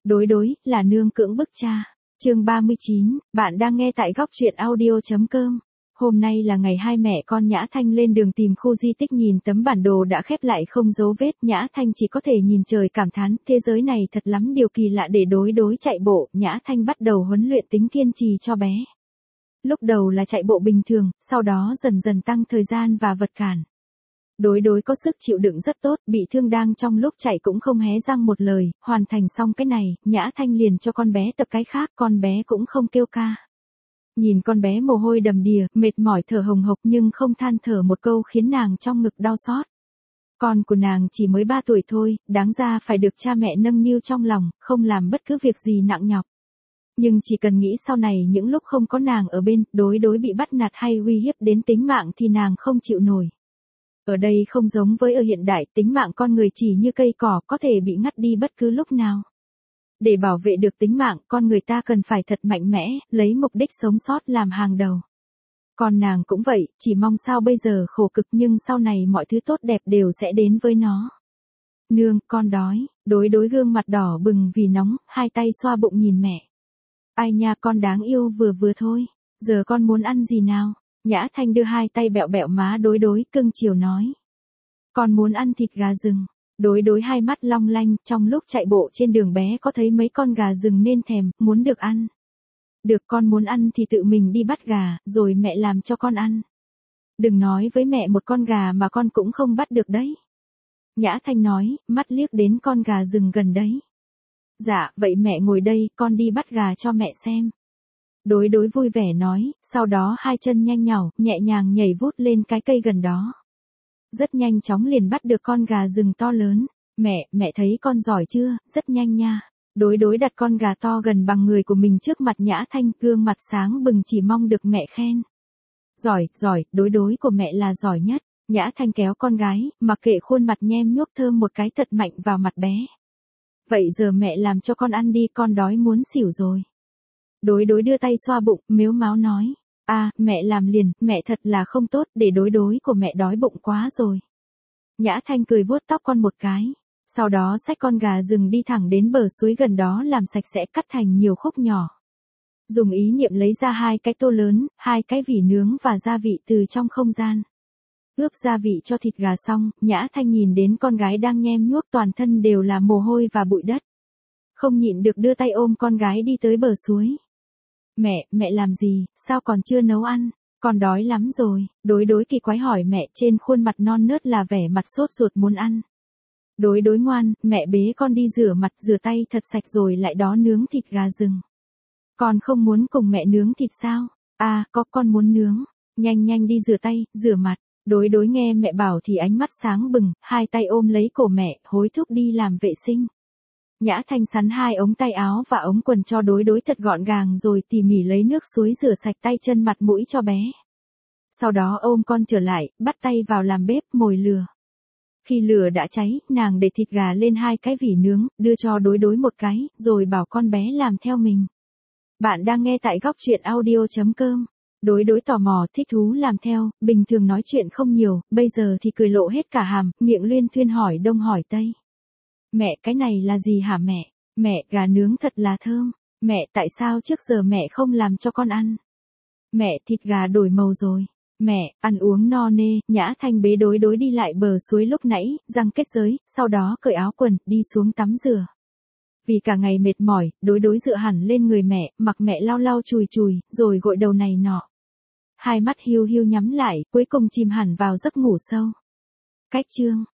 Đối đối, là nương cưỡng bức cha. Chương 39, bạn đang nghe tại góc truyện audio.com. Hôm nay là ngày hai mẹ con Nhã Thanh lên đường tìm khu di tích, nhìn tấm bản đồ đã khép lại không dấu vết, Nhã Thanh chỉ có thể nhìn trời cảm thán, thế giới này thật lắm điều kỳ lạ. Để đối đối chạy bộ, Nhã Thanh bắt đầu huấn luyện tính kiên trì cho bé. Lúc đầu là chạy bộ bình thường, sau đó dần dần tăng thời gian và vật cản. Đối đối có sức chịu đựng rất tốt, bị thương đang trong lúc chạy cũng không hé răng một lời, hoàn thành xong cái này, Nhã Thanh liền cho con bé tập cái khác, con bé cũng không kêu ca. Nhìn con bé mồ hôi đầm đìa, mệt mỏi thở hồng hộc nhưng không than thở một câu khiến nàng trong ngực đau xót. Con của nàng chỉ mới 3 tuổi thôi, đáng ra phải được cha mẹ nâng niu trong lòng, không làm bất cứ việc gì nặng nhọc. Nhưng chỉ cần nghĩ sau này những lúc không có nàng ở bên, đối đối bị bắt nạt hay uy hiếp đến tính mạng thì nàng không chịu nổi. Ở đây không giống với ở hiện đại, tính mạng con người chỉ như cây cỏ, có thể bị ngắt đi bất cứ lúc nào. Để bảo vệ được tính mạng, con người ta cần phải thật mạnh mẽ, lấy mục đích sống sót làm hàng đầu. Còn nàng cũng vậy, chỉ mong sao bây giờ khổ cực nhưng sau này mọi thứ tốt đẹp đều sẽ đến với nó. Nương, con đói. Đối đối gương mặt đỏ bừng vì nóng, hai tay xoa bụng nhìn mẹ. Ai nha, con đáng yêu vừa vừa thôi. Giờ con muốn ăn gì nào? Nhã Thanh đưa hai tay bẹo bẹo má đối đối, cưng chiều nói. Con muốn ăn thịt gà rừng. Đối đối hai mắt long lanh, trong lúc chạy bộ trên đường bé có thấy mấy con gà rừng nên thèm, muốn được ăn. Được, con muốn ăn thì tự mình đi bắt gà, rồi mẹ làm cho con ăn. Đừng nói với mẹ một con gà mà con cũng không bắt được đấy. Nhã Thanh nói, mắt liếc đến con gà rừng gần đấy. Dạ, vậy mẹ ngồi đây, con đi bắt gà cho mẹ xem. Đối đối vui vẻ nói, sau đó hai chân nhanh nhảu, nhẹ nhàng nhảy vút lên cái cây gần đó. Rất nhanh chóng liền bắt được con gà rừng to lớn. Mẹ thấy con giỏi chưa, rất nhanh nha. Đối đối đặt con gà to gần bằng người của mình trước mặt Nhã Thanh, gương mặt sáng bừng chỉ mong được mẹ khen. Giỏi, đối đối của mẹ là giỏi nhất. Nhã Thanh kéo con gái, mặc kệ khuôn mặt nhem nhuốc thơm một cái thật mạnh vào mặt bé. Vậy giờ mẹ làm cho con ăn đi, con đói muốn xỉu rồi. Đối đối đưa tay xoa bụng, mếu máo nói. Mẹ làm liền, mẹ thật là không tốt, để đối đối của mẹ đói bụng quá rồi. Nhã Thanh cười vuốt tóc con một cái. Sau đó xách con gà rừng đi thẳng đến bờ suối gần đó làm sạch sẽ, cắt thành nhiều khúc nhỏ. Dùng ý niệm lấy ra 2 cái tô lớn, 2 cái vỉ nướng và gia vị từ trong không gian. Ướp gia vị cho thịt gà xong, Nhã Thanh nhìn đến con gái đang nhem nhuốc toàn thân đều là mồ hôi và bụi đất. Không nhịn được đưa tay ôm con gái đi tới bờ suối. Mẹ làm gì, sao còn chưa nấu ăn, con đói lắm rồi. Đối đối kỳ quái hỏi mẹ, trên khuôn mặt non nớt là vẻ mặt sốt ruột muốn ăn. Đối đối ngoan, mẹ bế con đi rửa mặt rửa tay thật sạch rồi lại đó nướng thịt gà rừng. Con không muốn cùng mẹ nướng thịt sao? Có, con muốn nướng. Nhanh đi rửa tay, rửa mặt. Đối đối nghe mẹ bảo thì ánh mắt sáng bừng, hai tay ôm lấy cổ mẹ, hối thúc đi làm vệ sinh. Nhã Thanh sắn 2 ống tay áo và ống quần cho đối đối thật gọn gàng rồi tỉ mỉ lấy nước suối rửa sạch tay chân mặt mũi cho bé. Sau đó ôm con trở lại, bắt tay vào làm bếp, mồi lửa. Khi lửa đã cháy, nàng để thịt gà lên 2 cái vỉ nướng, đưa cho đối đối một cái, rồi bảo con bé làm theo mình. Bạn đang nghe tại góc truyện audio.com. Đối đối tò mò, thích thú làm theo, bình thường nói chuyện không nhiều, bây giờ thì cười lộ hết cả hàm, miệng luyên thuyên hỏi đông hỏi tây. Mẹ, cái này là gì hả mẹ? Mẹ, gà nướng thật là thơm. Mẹ, tại sao trước giờ mẹ không làm cho con ăn? Mẹ, thịt gà đổi màu rồi. Mẹ, ăn uống no nê. Nhã Thanh bế đối đối đi lại bờ suối lúc nãy, răng kết giới, sau đó cởi áo quần, đi xuống tắm rửa. Vì cả ngày mệt mỏi, đối đối dựa hẳn lên người mẹ, mặc mẹ lau lau chùi chùi, rồi gội đầu này nọ. Hai mắt hiu hiu nhắm lại, cuối cùng chìm hẳn vào giấc ngủ sâu. Cách chương